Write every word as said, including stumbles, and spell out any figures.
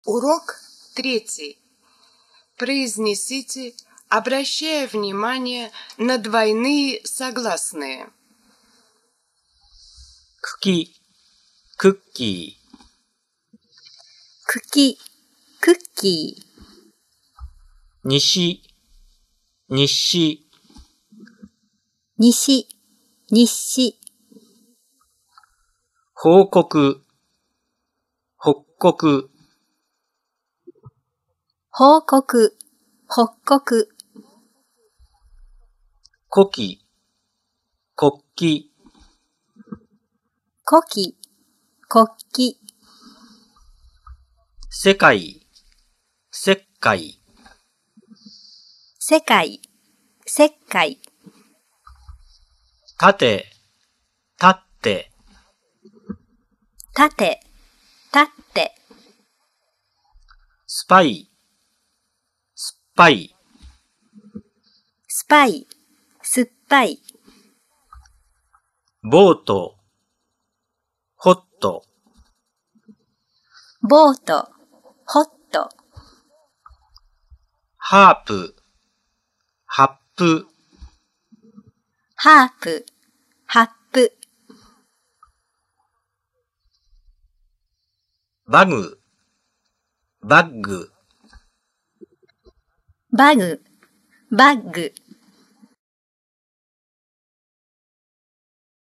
Урок третий. Произнесите, обращая внимание на двойные согласные. 茎、クッキー。 茎、クッキー。 西、日誌。 西、日誌。 報告、北国。 報告、北国。 古希、国旗。 古希、国旗。 世界、石灰。 世界、石灰。 縦、立って。 縦、立って。 スパイ、酸っぱい。 スパイ、酸っぱい。 ボート、ホット。 ボート、ホット。 ハープ、ハップ。 ハープ、ハップ。 バグ、バッグ。 バグ、バッグ。